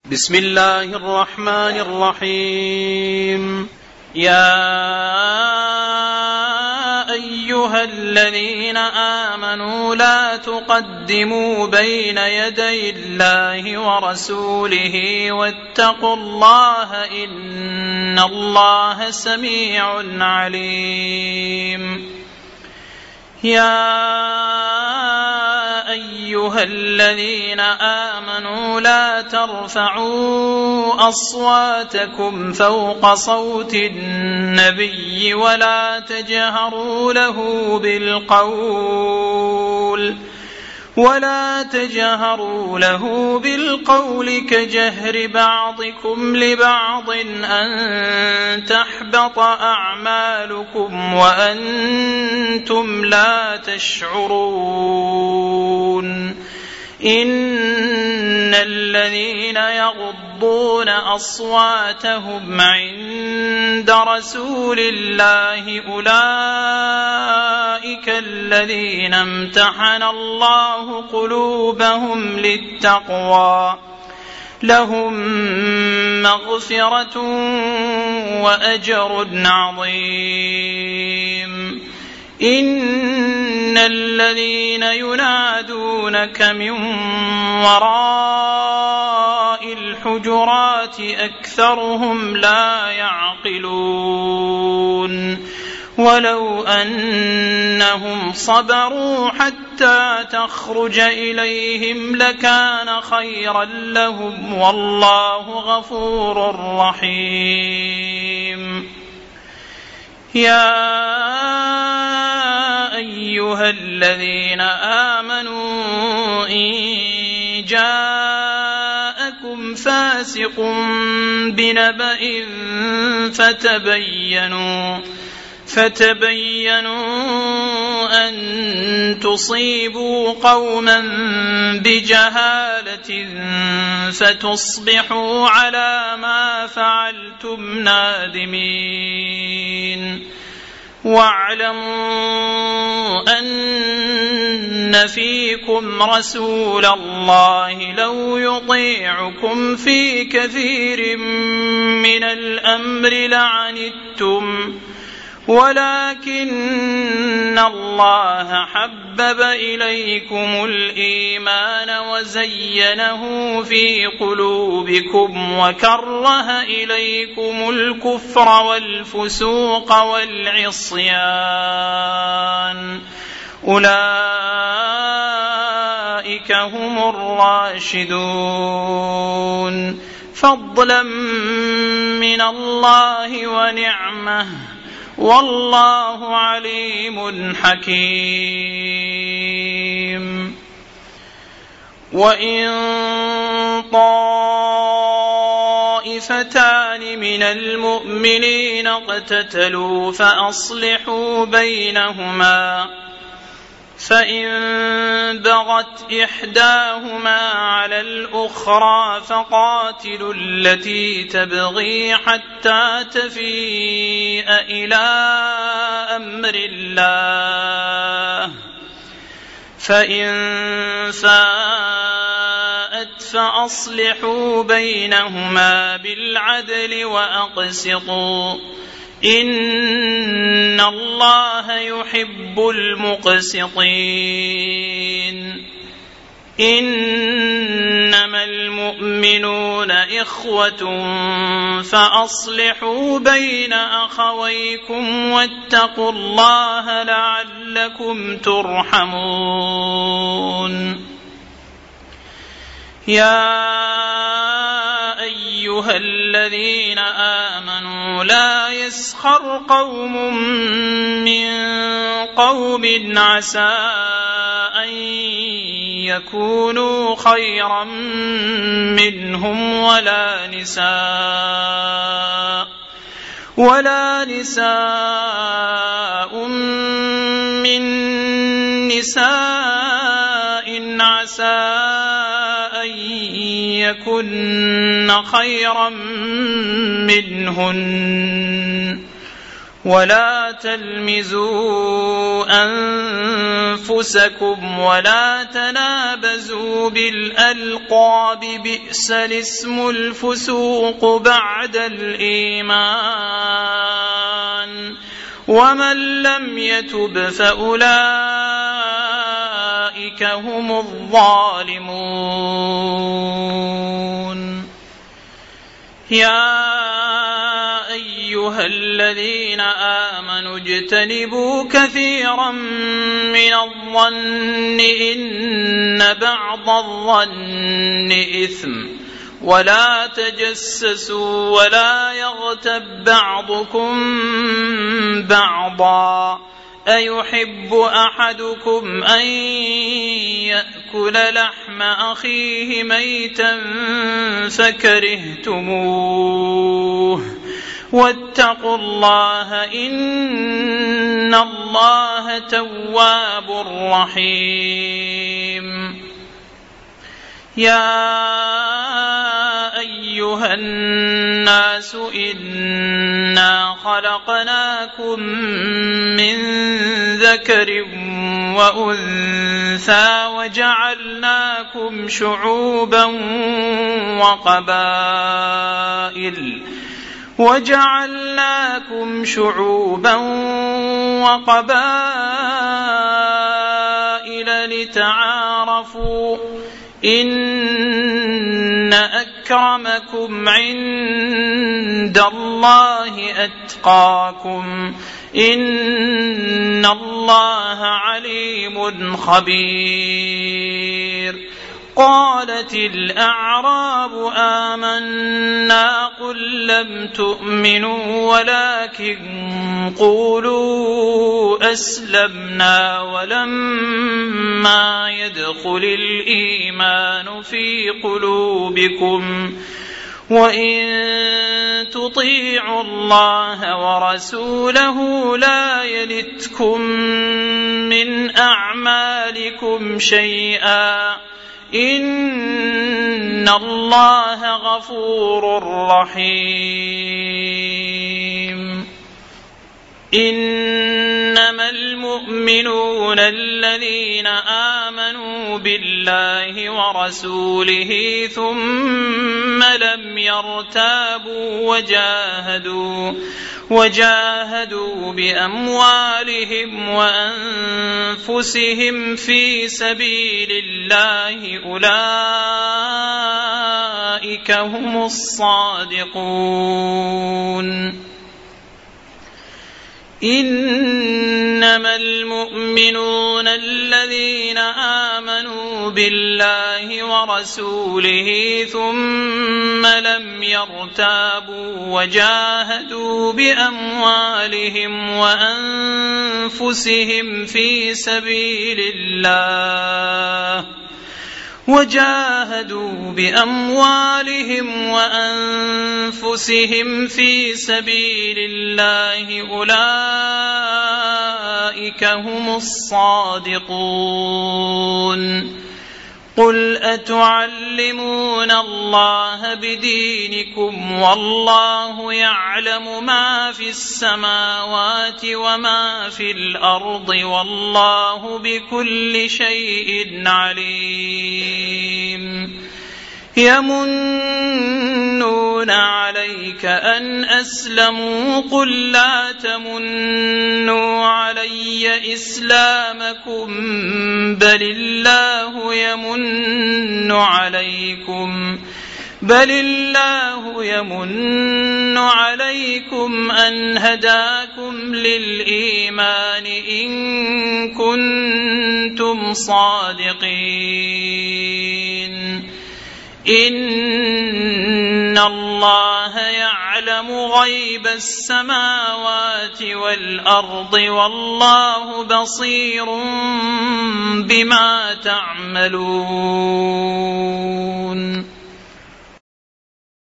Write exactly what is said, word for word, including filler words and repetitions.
بسم الله الرحمن الرحيم. يا أيها الذين آمنوا لا تقدموا بين يدي الله ورسوله واتقوا الله إن الله سميع عليم. يا أيها الذين آمنوا لا ترفعوا أصواتكم فوق صوت النبي ولا تجهروا له بالقول ولا تجهروا له بالقول كجهر بعضكم لبعض أن تحبط أعمالكم وأنتم لا تشعرون. إن الذين يغضون أصواتهم عند رسول الله أولئك الذين امتحن الله قلوبهم للتقوى لهم مغفرة وأجر عظيم. إن الذين ينادونك من وراء الحجرات أكثرهم لا يعقلون. ولو أنهم صبروا حتى تخرج إليهم لكان خيرا لهم والله غفور رحيم. يا أيها الذين آمنوا إن جاءكم فاسق بنبأ فتبينوا فتبينوا أن تصيبوا قوما بجهالة فتصبحوا على ما فعلتم نادمين. واعلموا أن فيكم رسول الله لو يطيعكم في كثير من الأمر لعنتم ولكن الله حبب إليكم الإيمان وزينه في قلوبكم وكره إليكم الكفر والفسوق والعصيان أولئك هم الراشدون فضلا من الله ونعمه والله عليم حكيم. وإن طائفتان من المؤمنين اقتتلوا فأصلحوا بينهما فإن بغت إحداهما على الأخرى فقاتلوا التي تبغي حتى تفيء إلى أمر الله فإن فاءت فأصلحوا بينهما بالعدل وأقسطوا إن الله يحب المقسطين. إنما المؤمنون إخوة فأصلحوا بين أخويكم واتقوا الله لعلكم ترحمون. يا أيها الذين آمنوا لا يسخر قوم من قوم عسى أن يكونوا خيرا منهم ولا نساء ولا نساء من نساء عسى أن يكن خيرا منهن ولا تلمزوا أنفسكم ولا تنابزوا بالألقاب بئس الاسم الفسوق بعد الإيمان ومن لم يتب فأولئك هم الظالمون. يا أيها الذين آمنوا اجتنبوا كثيرا من الظن إن بعض الظن إثم ولا تجسسوا ولا يغتب بعضكم بعضا أيحب أحدكم أن يأكل لحم أخيه ميتا فكرهتموه واتقوا الله إن الله تواب رحيم. يا أيها الناس إنا خلقناكم من ذكر وأنثى وجعلناكم شعوبا وقبائل وجعلناكم شعوبا وقبائل لتعارفوا إن أكرمكم عند الله أتقاكم إن الله عليم خبير. قالت الأعراب آمنا قل لم تؤمنوا ولكن قولوا أسلمنا ولما يدخل الإيمان في قلوبكم وإن تطيعوا الله ورسوله لا يلتكم من أعمالكم شيئا إن الله غفور رحيم. إنما المؤمنون الذين آمنوا بالله ورسوله ثم لم يرتابوا وجاهدوا وجاهدوا بأموالهم وأنفسهم في سبيل الله أولئك هم الصادقون. إنما المؤمنون الذين آمنوا بالله ورسوله ثم لم يرتابوا وجاهدوا بأموالهم وأنفسهم في سبيل الله وجاهدوا بأموالهم وأنفسهم في سبيل الله أولئك هم الصادقون. قل أتعلمون الله بدينكم والله يعلم ما في السماوات وما في الأرض والله بكل شيء عليم. يمنون عليك أن أسلموا قل لا تمنوا علي إسلامكم بل الله يمن عليكم بل الله يمن عليكم أن هداكم للإيمان إن كنتم صادقين. إن الله يعلم غيب السماوات والأرض والله بصير بما تعملون.